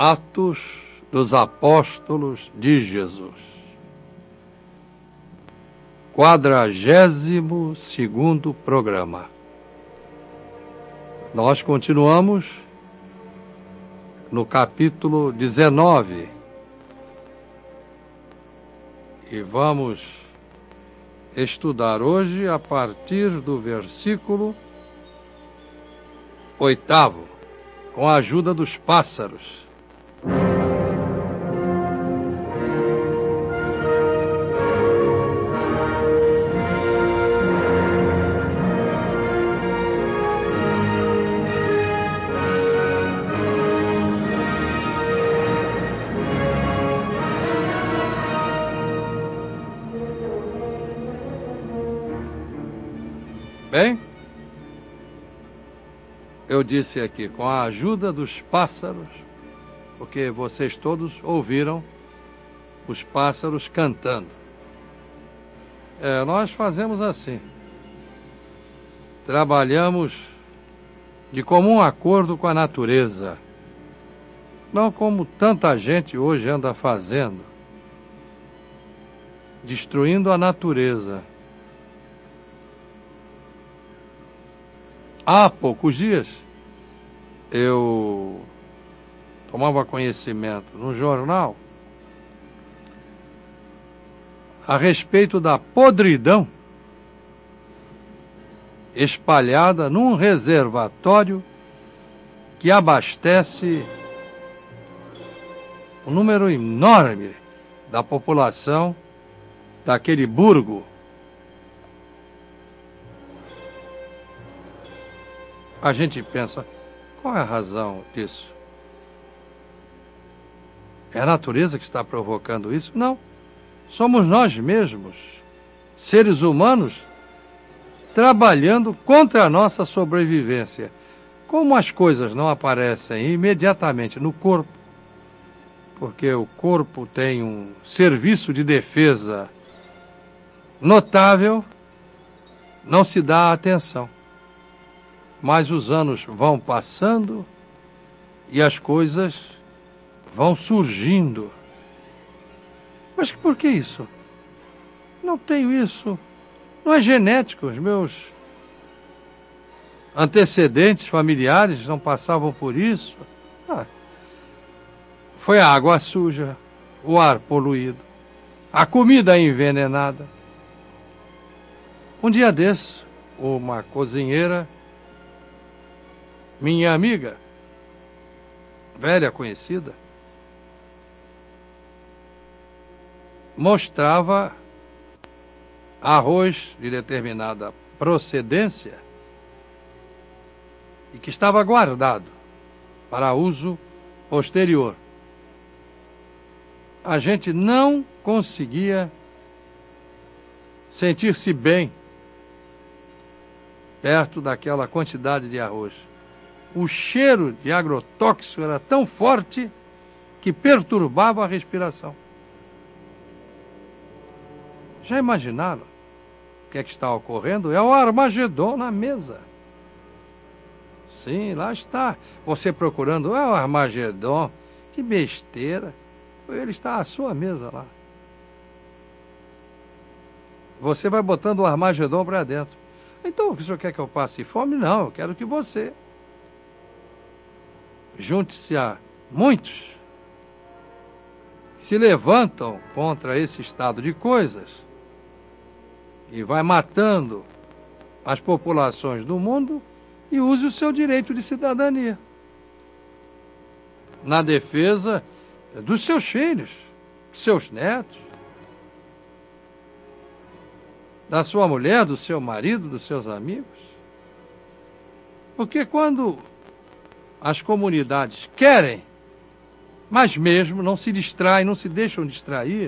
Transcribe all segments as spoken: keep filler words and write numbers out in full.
Atos dos Apóstolos de Jesus. Quadragésimo segundo programa. Nós continuamos no capítulo dezenove e vamos estudar hoje a partir do versículo oitavo, com a ajuda dos pássaros. Bem, eu disse aqui, com a ajuda dos pássaros, porque vocês todos ouviram os pássaros cantando. É, nós fazemos assim, trabalhamos de comum acordo com a natureza, não como tanta gente hoje anda fazendo, destruindo a natureza. Há poucos dias, eu tomava conhecimento no jornal a respeito da podridão espalhada num reservatório que abastece um número enorme da população daquele burgo. A gente pensa, qual é a razão disso? É a natureza que está provocando isso? Não. Somos nós mesmos, seres humanos, trabalhando contra a nossa sobrevivência. Como as coisas não aparecem imediatamente no corpo, porque o corpo tem um serviço de defesa notável, não se dá atenção. Mas os anos vão passando e as coisas vão surgindo. Mas por que isso? Não tenho isso. Não é genético. Os meus antecedentes familiares não passavam por isso. Ah, foi a água suja, o ar poluído, a comida envenenada. Um dia desses, uma cozinheira, minha amiga, velha conhecida, mostrava arroz de determinada procedência e que estava guardado para uso posterior. A gente não conseguia sentir-se bem perto daquela quantidade de arroz. O cheiro de agrotóxico era tão forte que perturbava a respiração. Já imaginaram o que é que está ocorrendo? É o Armagedon na mesa. Sim, lá está. Você procurando, é o Armagedon. Que besteira. Ele está à sua mesa lá. Você vai botando o Armagedon para dentro. Então, o senhor quer que eu passe fome? Não, eu quero que você junte-se a muitos que se levantam contra esse estado de coisas e vai matando as populações do mundo e use o seu direito de cidadania na defesa dos seus filhos, seus netos, da sua mulher, do seu marido, dos seus amigos. Porque quando as comunidades querem, mas mesmo não se distraem, não se deixam distrair,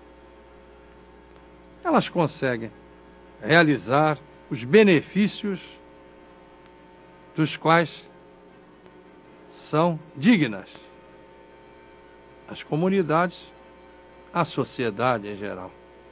elas conseguem realizar os benefícios dos quais são dignas. As comunidades, a sociedade em geral.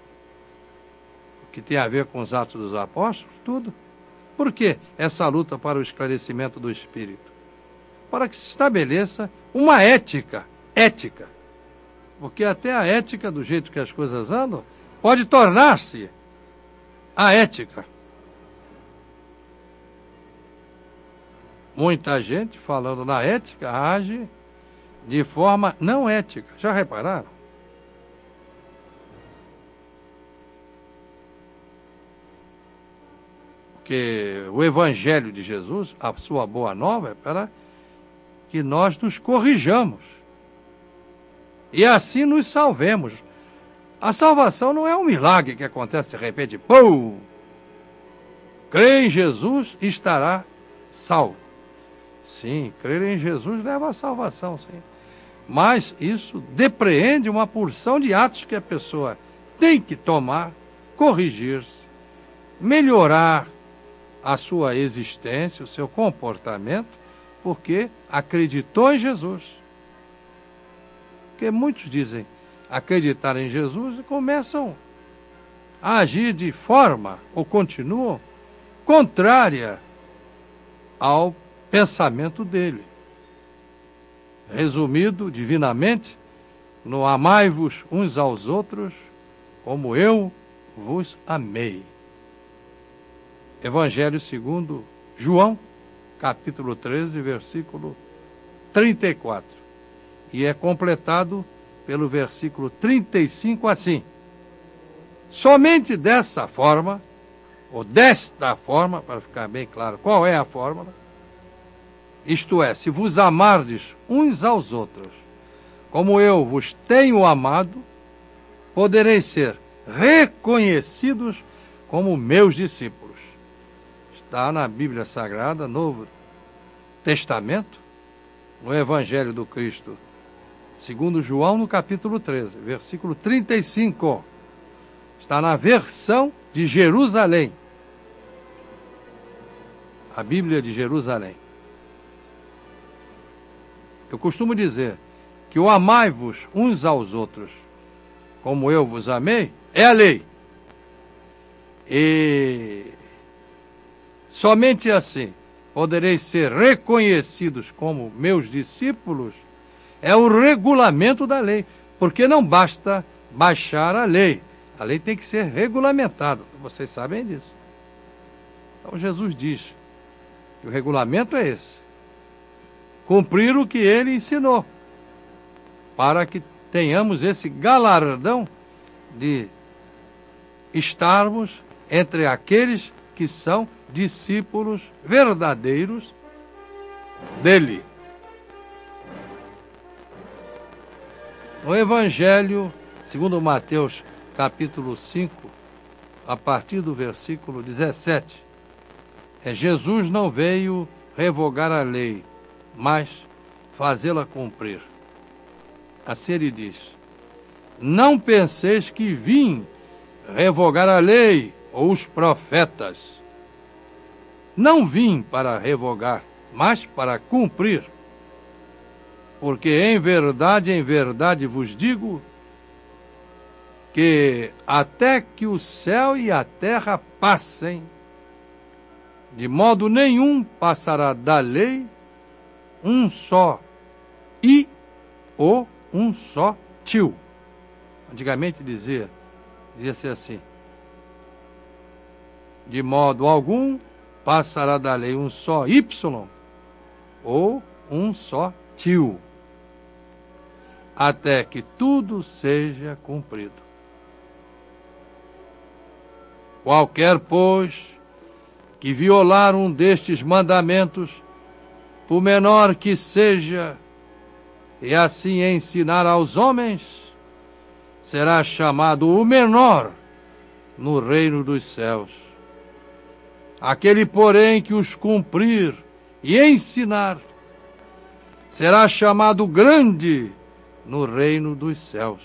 O que tem a ver com os Atos dos Apóstolos, tudo. Por que essa luta para o esclarecimento do Espírito? para que se estabeleça uma ética, ética. Porque até a ética, do jeito que as coisas andam, pode tornar-se a ética. Muita gente, falando na ética, age de forma não ética. Já repararam? Porque o Evangelho de Jesus, a sua boa nova, é para que nós nos corrijamos. E assim nos salvemos. A salvação não é um milagre que acontece de repente. Pum! Crê em Jesus e estará salvo. Sim, crer em Jesus leva à salvação, sim. Mas isso depreende uma porção de atos que a pessoa tem que tomar, corrigir-se, melhorar a sua existência, o seu comportamento, porque acreditou em Jesus. Porque muitos dizem acreditar em Jesus e começam a agir de forma, ou continuam, contrária ao pensamento dele. Resumido divinamente, no amai-vos uns aos outros, como eu vos amei. Evangelho segundo João, capítulo treze, versículo trinta e quatro. E é completado pelo versículo trinta e cinco assim: somente dessa forma, ou desta forma, para ficar bem claro qual é a fórmula, isto é, se vos amardes uns aos outros, como eu vos tenho amado, podereis ser reconhecidos como meus discípulos. Está na Bíblia Sagrada, Novo Testamento, no Evangelho do Cristo, segundo João, no capítulo treze, versículo trinta e cinco. Está na versão de Jerusalém. A Bíblia de Jerusalém. Eu costumo dizer que o amai-vos uns aos outros, como eu vos amei, é a lei. E somente assim podereis ser reconhecidos como meus discípulos, é o regulamento da lei. Porque não basta baixar a lei. A lei tem que ser regulamentada. Vocês sabem disso. Então Jesus diz que o regulamento é esse: cumprir o que ele ensinou, para que tenhamos esse galardão de estarmos entre aqueles que são discípulos verdadeiros dele. No Evangelho, segundo Mateus, capítulo cinco, a partir do versículo dezessete, é, Jesus não veio revogar a lei, mas fazê-la cumprir. Assim ele diz: não penseis que vim revogar a lei ou os profetas. Não vim para revogar, mas para cumprir. Porque em verdade, em verdade vos digo, que até que o céu e a terra passem, de modo nenhum passará da lei um só i ou um só tio. Antigamente dizia, dizia-se assim: de modo algum passará da lei um só y ou um só tio, até que tudo seja cumprido. Qualquer, pois, que violar um destes mandamentos, por menor que seja, e assim ensinar aos homens, será chamado o menor no reino dos céus. Aquele, porém, que os cumprir e ensinar, será chamado grande no reino dos céus.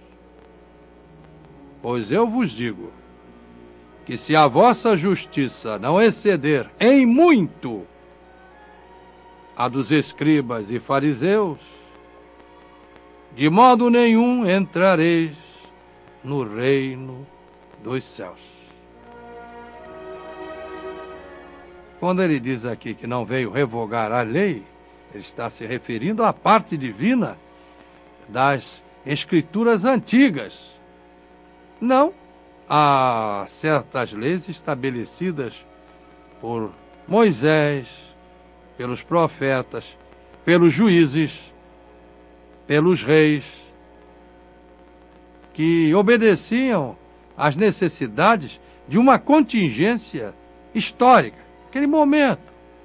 Pois eu vos digo, que se a vossa justiça não exceder em muito a dos escribas e fariseus, de modo nenhum entrareis no reino dos céus. Quando ele diz aqui que não veio revogar a lei, Ele está se referindo à parte divina das escrituras antigas, não a certas leis estabelecidas por Moisés, pelos profetas, pelos juízes, pelos reis, que obedeciam às necessidades de uma contingência histórica, aquele momento.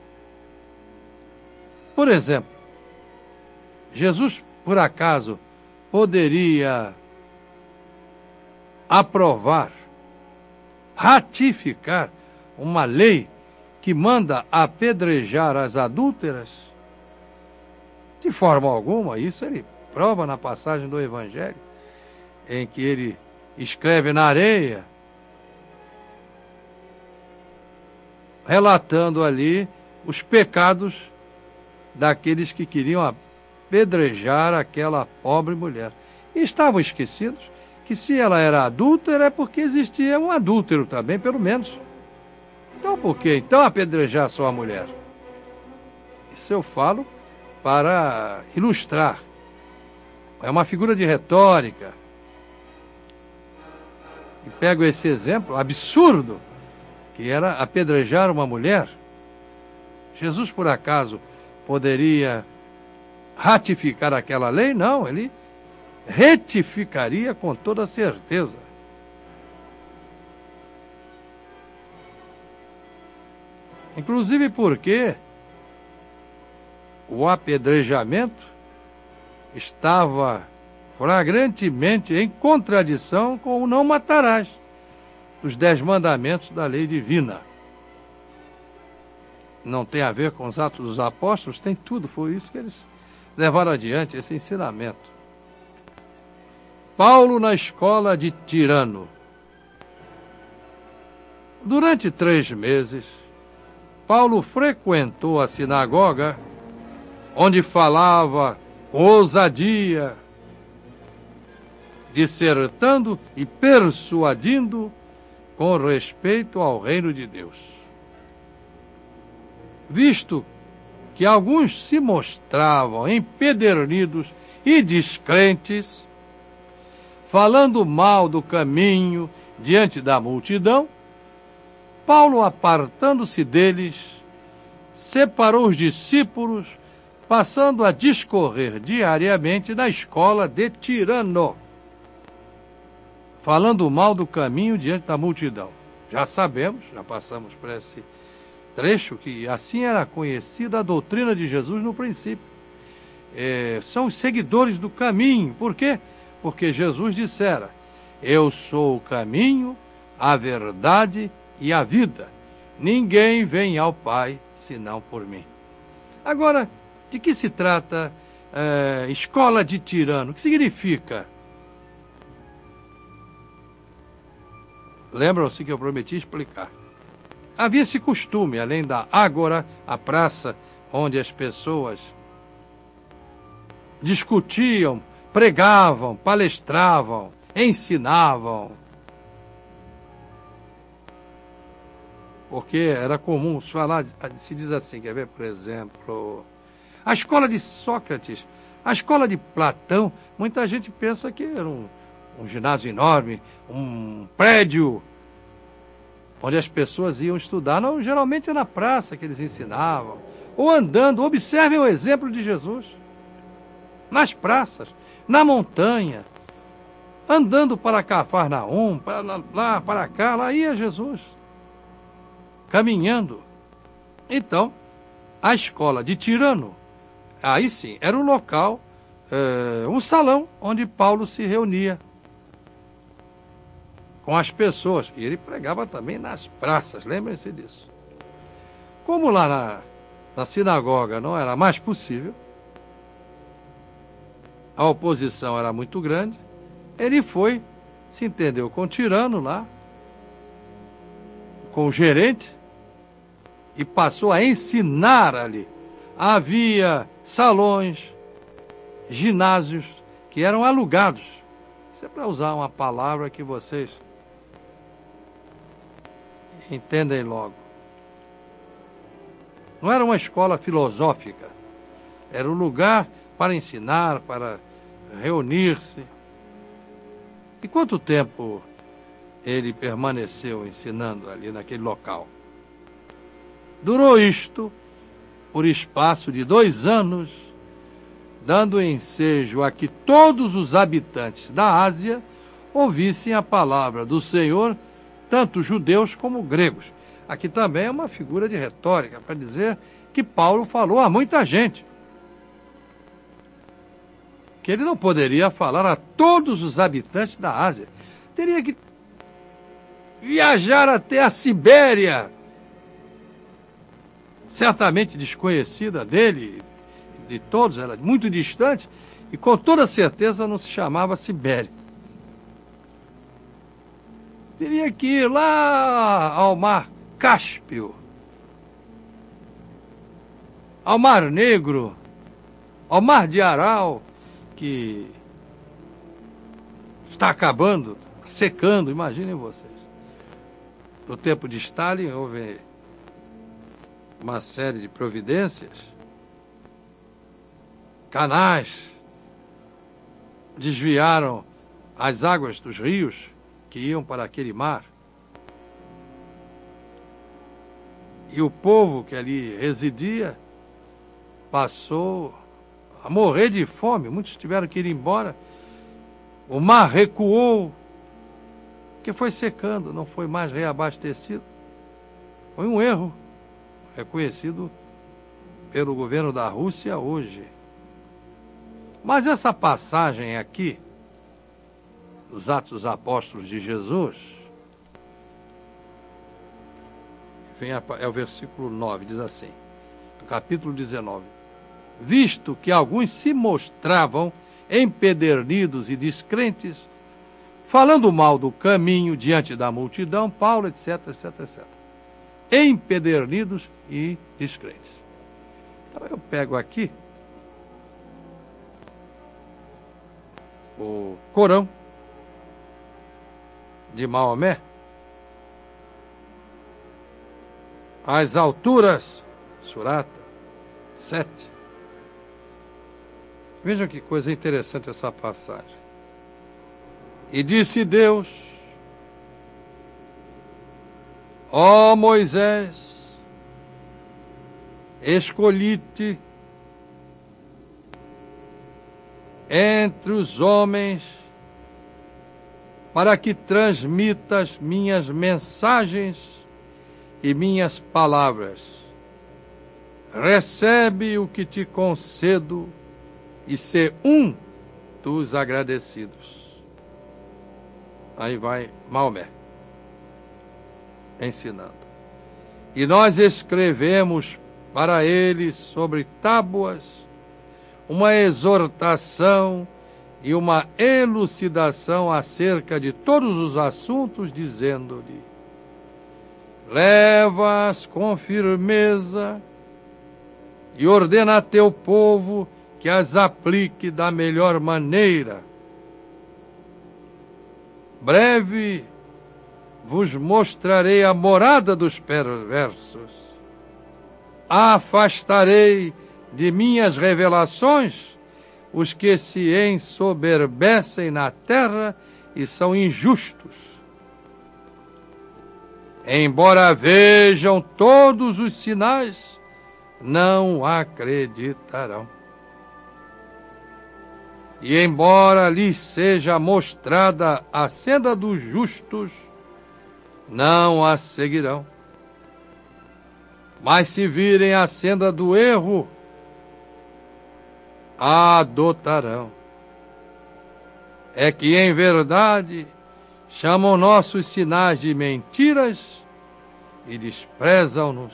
Por exemplo, Jesus, por acaso, poderia aprovar, ratificar uma lei que manda apedrejar as adúlteras? De forma alguma. Isso ele prova na passagem do Evangelho, em que ele escreve na areia, relatando ali os pecados daqueles que queriam apedrejar aquela pobre mulher. E estavam esquecidos que se ela era adúltera é porque existia um adúltero também, pelo menos. Então por que então apedrejar só a mulher? Isso eu falo para ilustrar. É uma figura de retórica. E pego esse exemplo absurdo, que era apedrejar uma mulher. Jesus, por acaso, poderia ratificar aquela lei? Não, ele retificaria com toda certeza. Inclusive porque o apedrejamento estava flagrantemente em contradição com o não matarás, os dez mandamentos da lei divina. Não tem a ver com os Atos dos Apóstolos, tem tudo, foi isso que eles levaram adiante, esse ensinamento. Paulo na escola de Tirano. Durante três meses, Paulo frequentou a sinagoga, onde falava com ousadia, dissertando e persuadindo com respeito ao reino de Deus. Visto que alguns se mostravam empedernidos e descrentes, falando mal do caminho diante da multidão, Paulo, apartando-se deles, separou os discípulos, passando a discorrer diariamente na escola de Tirano, falando mal do caminho diante da multidão. Já sabemos, já passamos por esse trecho, que assim era conhecida a doutrina de Jesus no princípio. É, são os seguidores do caminho. Por quê? Porque Jesus dissera: eu sou o caminho, a verdade e a vida. Ninguém vem ao Pai senão por mim. Agora, de que se trata é, escola de Tirano? O que significa? Lembram-se que eu prometi explicar. Havia esse costume, além da ágora, a praça, onde as pessoas discutiam, pregavam, palestravam, ensinavam. Porque era comum se falar, se diz assim, quer ver, por exemplo, a escola de Sócrates, a escola de Platão. Muita gente pensa que era um, um ginásio enorme, um prédio onde as pessoas iam estudar. Não, geralmente é na praça que eles ensinavam, ou andando. Observem o exemplo de Jesus. Nas praças, na montanha, andando para Cafarnaum, para lá, para cá, lá ia Jesus, caminhando. Então, a escola de Tirano, aí sim, era um local, é, um salão onde Paulo se reunia com as pessoas. E ele pregava também nas praças, lembrem-se disso. Como lá na, na sinagoga não era mais possível, a oposição era muito grande, ele foi, se entendeu com o Tirano lá, com o gerente, e passou a ensinar ali. Havia salões, ginásios que eram alugados. Isso é para usar uma palavra que vocês entendem logo. Não era uma escola filosófica, Era um lugar para ensinar, para reunir-se. E quanto tempo ele permaneceu ensinando ali naquele local? Durou isto por espaço de dois anos, dando ensejo a que todos os habitantes da Ásia ouvissem a palavra do Senhor, tanto judeus como gregos. Aqui também é uma figura de retórica para dizer que Paulo falou a muita gente. Que ele não poderia falar a todos os habitantes da Ásia. Teria que viajar até a Sibéria, certamente desconhecida dele, de todos, era muito distante, e com toda certeza não se chamava Sibéria. Teria que ir lá ao mar Cáspio, ao Mar Negro, ao Mar de Aral, que está acabando, secando, imaginem vocês. No tempo de Stalin houve uma série de providências, canais desviaram as águas dos rios que iam para aquele mar. E o povo que ali residia passou a morrer de fome. Muitos tiveram que ir embora. O mar recuou, que foi secando, não foi mais reabastecido. Foi um erro reconhecido pelo governo da Rússia hoje. Mas essa passagem aqui, dos Atos dos Apóstolos de Jesus, vem a, é o versículo nove, diz assim, no capítulo dezenove. Visto que alguns se mostravam empedernidos e descrentes, falando mal do caminho diante da multidão, Paulo, etc, etc, etc. Empedernidos e descrentes. Então eu pego aqui o Corão de Maomé, as alturas, Surata sete. Vejam que coisa interessante essa passagem. E disse Deus: ó Moisés, escolhi-te entre os homens para que transmitas minhas mensagens e minhas palavras. Recebe o que te concedo e sê um dos agradecidos. Aí vai Maomé ensinando. E nós escrevemos para ele sobre tábuas uma exortação e uma elucidação acerca de todos os assuntos, dizendo-lhe: leva-as com firmeza e ordena a teu povo que as aplique da melhor maneira. Breve vos mostrarei a morada dos perversos. Afastarei de minhas revelações os que se ensoberbecem na terra e são injustos. Embora vejam todos os sinais, não acreditarão. E embora lhes seja mostrada a senda dos justos, não a seguirão. Mas se virem a senda do erro, a adotarão. É que, em verdade, chamam nossos sinais de mentiras e desprezam-nos.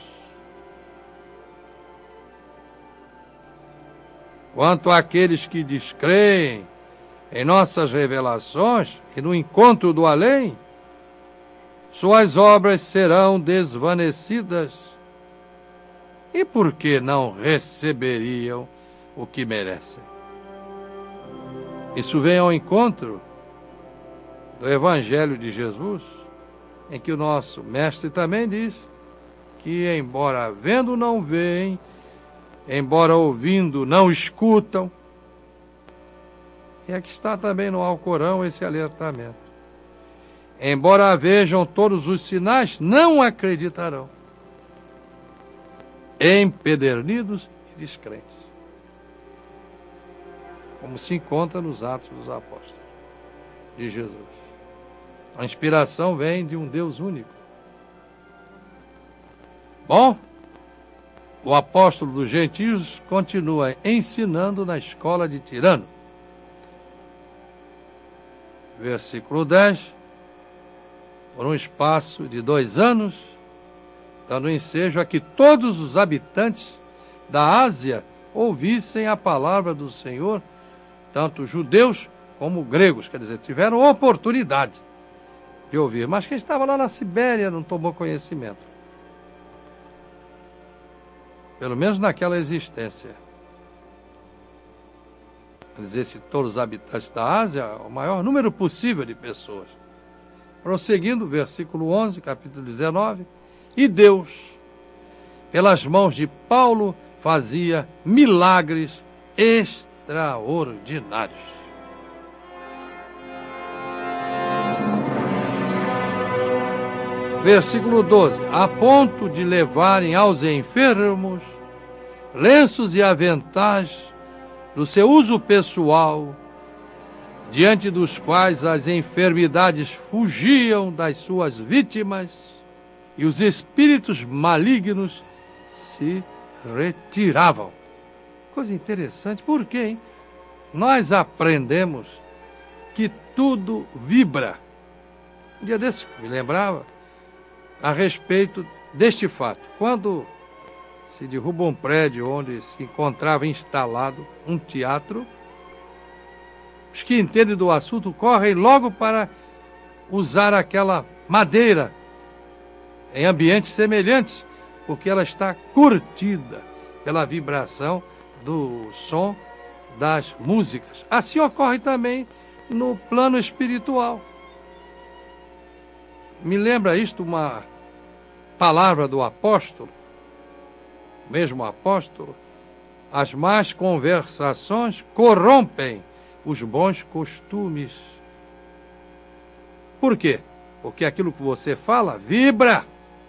Quanto àqueles que descreem em nossas revelações e no encontro do além, suas obras serão desvanecidas. E por que não receberiam o que merecem? Isso vem ao encontro do Evangelho de Jesus, em que o nosso mestre também diz que, embora vendo não veem, embora ouvindo, não escutam. E aqui está também no Alcorão esse alertamento. Embora vejam todos os sinais, não acreditarão. Empedernidos e descrentes. Como se encontra nos Atos dos Apóstolos de Jesus. A inspiração vem de um Deus único. Bom, o apóstolo dos gentios continua ensinando na escola de Tirano. Versículo dez. Por um espaço de dois anos, dando ensejo a que todos os habitantes da Ásia ouvissem a palavra do Senhor, tanto judeus como gregos, quer dizer, tiveram oportunidade de ouvir, mas quem estava lá na Sibéria não tomou conhecimento. Pelo menos naquela existência. Quer dizer, se todos os habitantes da Ásia, o maior número possível de pessoas. Prosseguindo, versículo onze, capítulo dezenove. E Deus, pelas mãos de Paulo, fazia milagres extraordinários. Versículo doze. A ponto de levarem aos enfermos lenços e aventais do seu uso pessoal, diante dos quais as enfermidades fugiam das suas vítimas e os espíritos malignos se retiravam. Coisa interessante, por quê, hein? Nós aprendemos que tudo vibra. Um dia desse, me lembrava a respeito deste fato. Quando se derruba um prédio onde se encontrava instalado um teatro, os que entendem do assunto correm logo para usar aquela madeira em ambientes semelhantes, porque ela está curtida pela vibração do som das músicas. Assim ocorre também no plano espiritual. Me lembra isto uma palavra do apóstolo, mesmo apóstolo: as más conversações corrompem os bons costumes. Por quê? Porque aquilo que você fala vibra.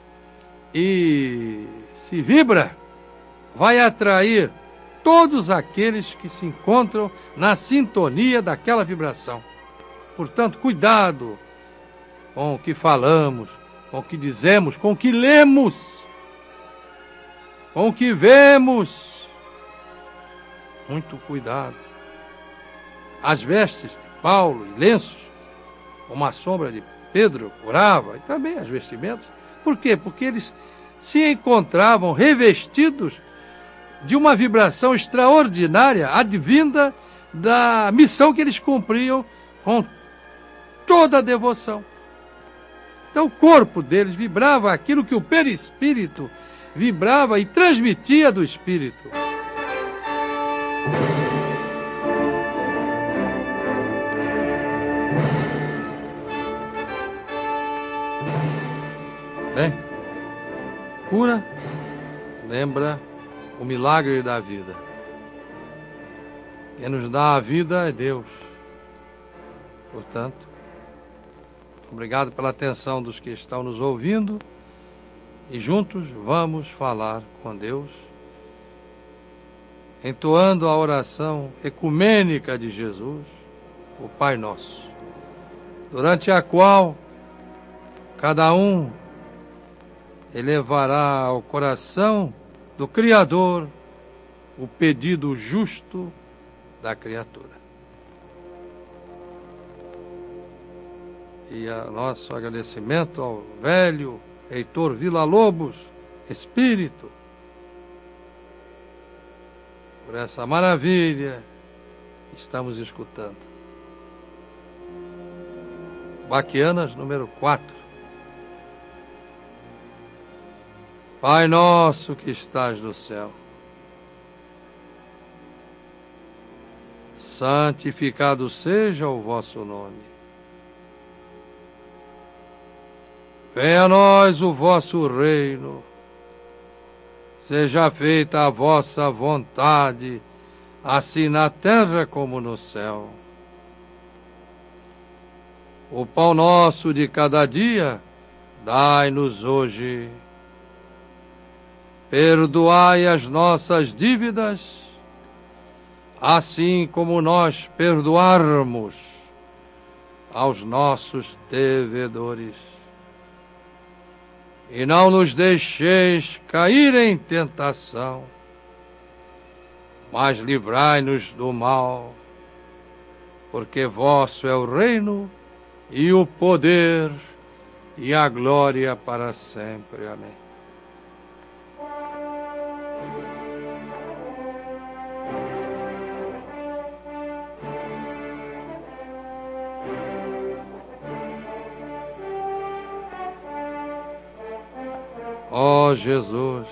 E se vibra, vai atrair todos aqueles que se encontram na sintonia daquela vibração. Portanto, cuidado com o que falamos, com o que dizemos, com o que lemos, com o que vemos. Muito cuidado. As vestes de Paulo e lenços, como a sombra de Pedro curava, e também as vestimentas. Por quê? Porque eles se encontravam revestidos de uma vibração extraordinária, advinda da missão que eles cumpriam com toda a devoção. Então o corpo deles vibrava aquilo que o perispírito vibrava e transmitia do espírito. Bem, cura lembra o milagre da vida. Quem nos dá a vida é Deus. Portanto, obrigado pela atenção dos que estão nos ouvindo e juntos vamos falar com Deus, entoando a oração ecumênica de Jesus, o Pai Nosso, durante a qual cada um elevará ao coração do Criador o pedido justo da criatura. E a nosso agradecimento ao velho Heitor Villa-Lobos, Espírito, por essa maravilha que estamos escutando. Baquianas, número quatro. Pai nosso que estás no céu, santificado seja o vosso nome. Venha a nós o vosso reino. Seja feita a vossa vontade, assim na terra como no céu. O pão nosso de cada dia, dai-nos hoje. Perdoai as nossas dívidas, assim como nós perdoarmos aos nossos devedores. E não nos deixeis cair em tentação, mas livrai-nos do mal, porque vosso é o reino, e o poder, e a glória para sempre. Amém. Ó Jesus,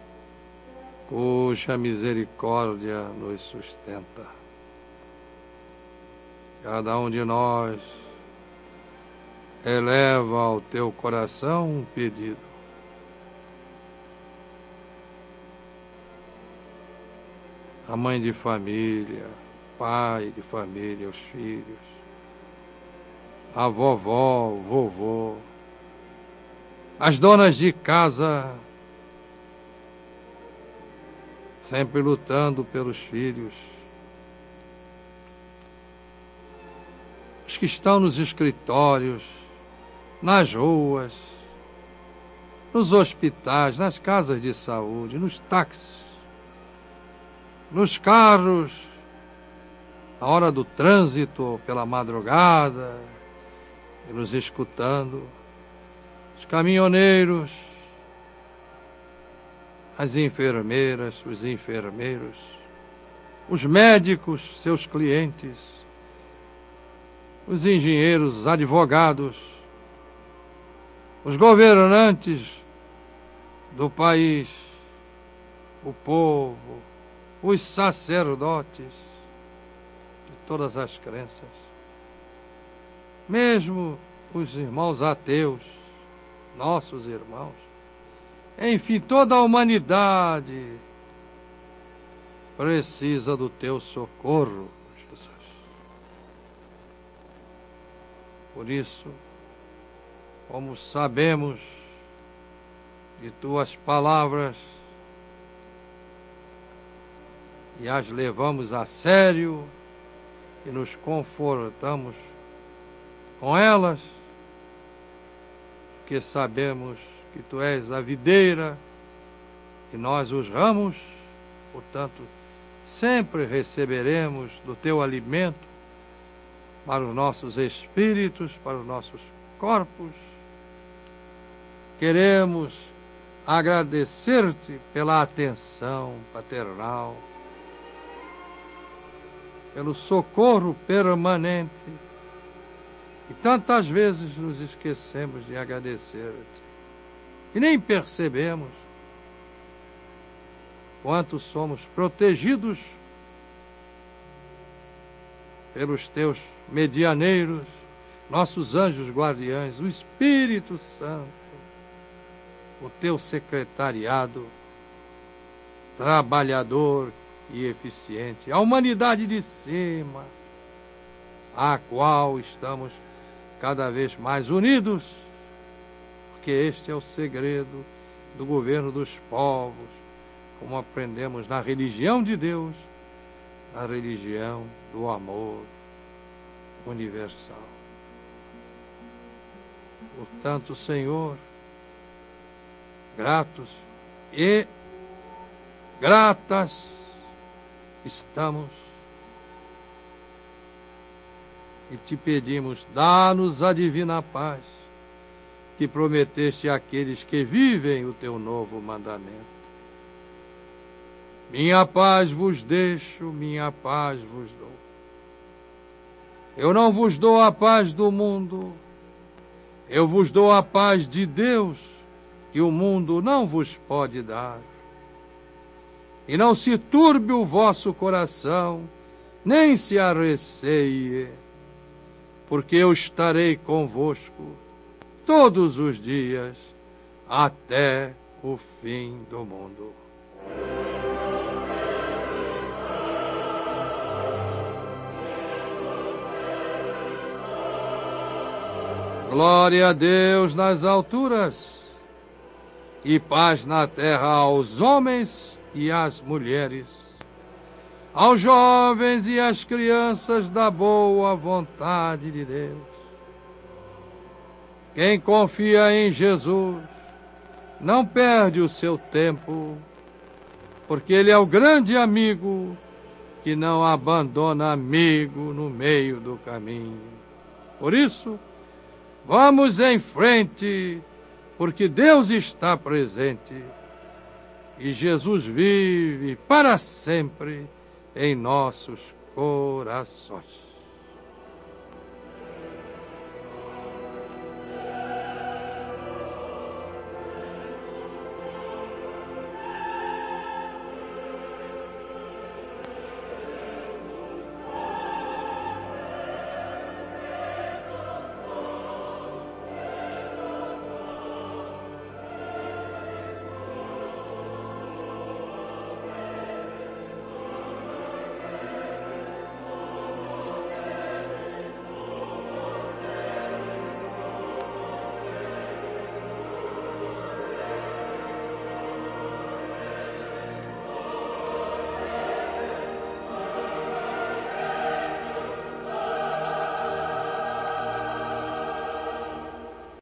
cuja misericórdia nos sustenta, cada um de nós eleva ao teu coração um pedido. A mãe de família, pai de família, os filhos, a vovó, o vovô, as donas de casa, sempre lutando pelos filhos, os que estão nos escritórios, nas ruas, nos hospitais, nas casas de saúde, nos táxis, nos carros, na hora do trânsito, pela madrugada, e nos escutando, os caminhoneiros, as enfermeiras, os enfermeiros, os médicos, seus clientes, os engenheiros, os advogados, os governantes do país, o povo, os sacerdotes de todas as crenças, mesmo os irmãos ateus, nossos irmãos, enfim, toda a humanidade precisa do teu socorro, Jesus. Por isso, como sabemos de tuas palavras e as levamos a sério e nos confortamos com elas, porque sabemos que tu és a videira e nós os ramos, portanto, sempre receberemos do teu alimento para os nossos espíritos, para os nossos corpos. Queremos agradecer-te pela atenção paternal, pelo socorro permanente. E tantas vezes nos esquecemos de agradecer-te, e nem percebemos quanto somos protegidos pelos teus medianeiros, nossos anjos guardiães, o Espírito Santo, o teu secretariado trabalhador e eficiente, a humanidade de cima, à qual estamos cada vez mais unidos, porque este é o segredo do governo dos povos, como aprendemos na religião de Deus, na religião do amor universal. Portanto, Senhor, gratos e gratas estamos e te pedimos, dá-nos a divina paz que prometeste àqueles que vivem o teu novo mandamento. Minha paz vos deixo, minha paz vos dou. Eu não vos dou a paz do mundo, eu vos dou a paz de Deus, que o mundo não vos pode dar. E não se turbe o vosso coração, nem se arreceie, porque eu estarei convosco todos os dias, até o fim do mundo. Glória a Deus nas alturas e paz na terra aos homens e às mulheres, aos jovens e às crianças da boa vontade de Deus. Quem confia em Jesus não perde o seu tempo, porque Ele é o grande amigo que não abandona amigo no meio do caminho. Por isso, vamos em frente, porque Deus está presente e Jesus vive para sempre em nossos corações.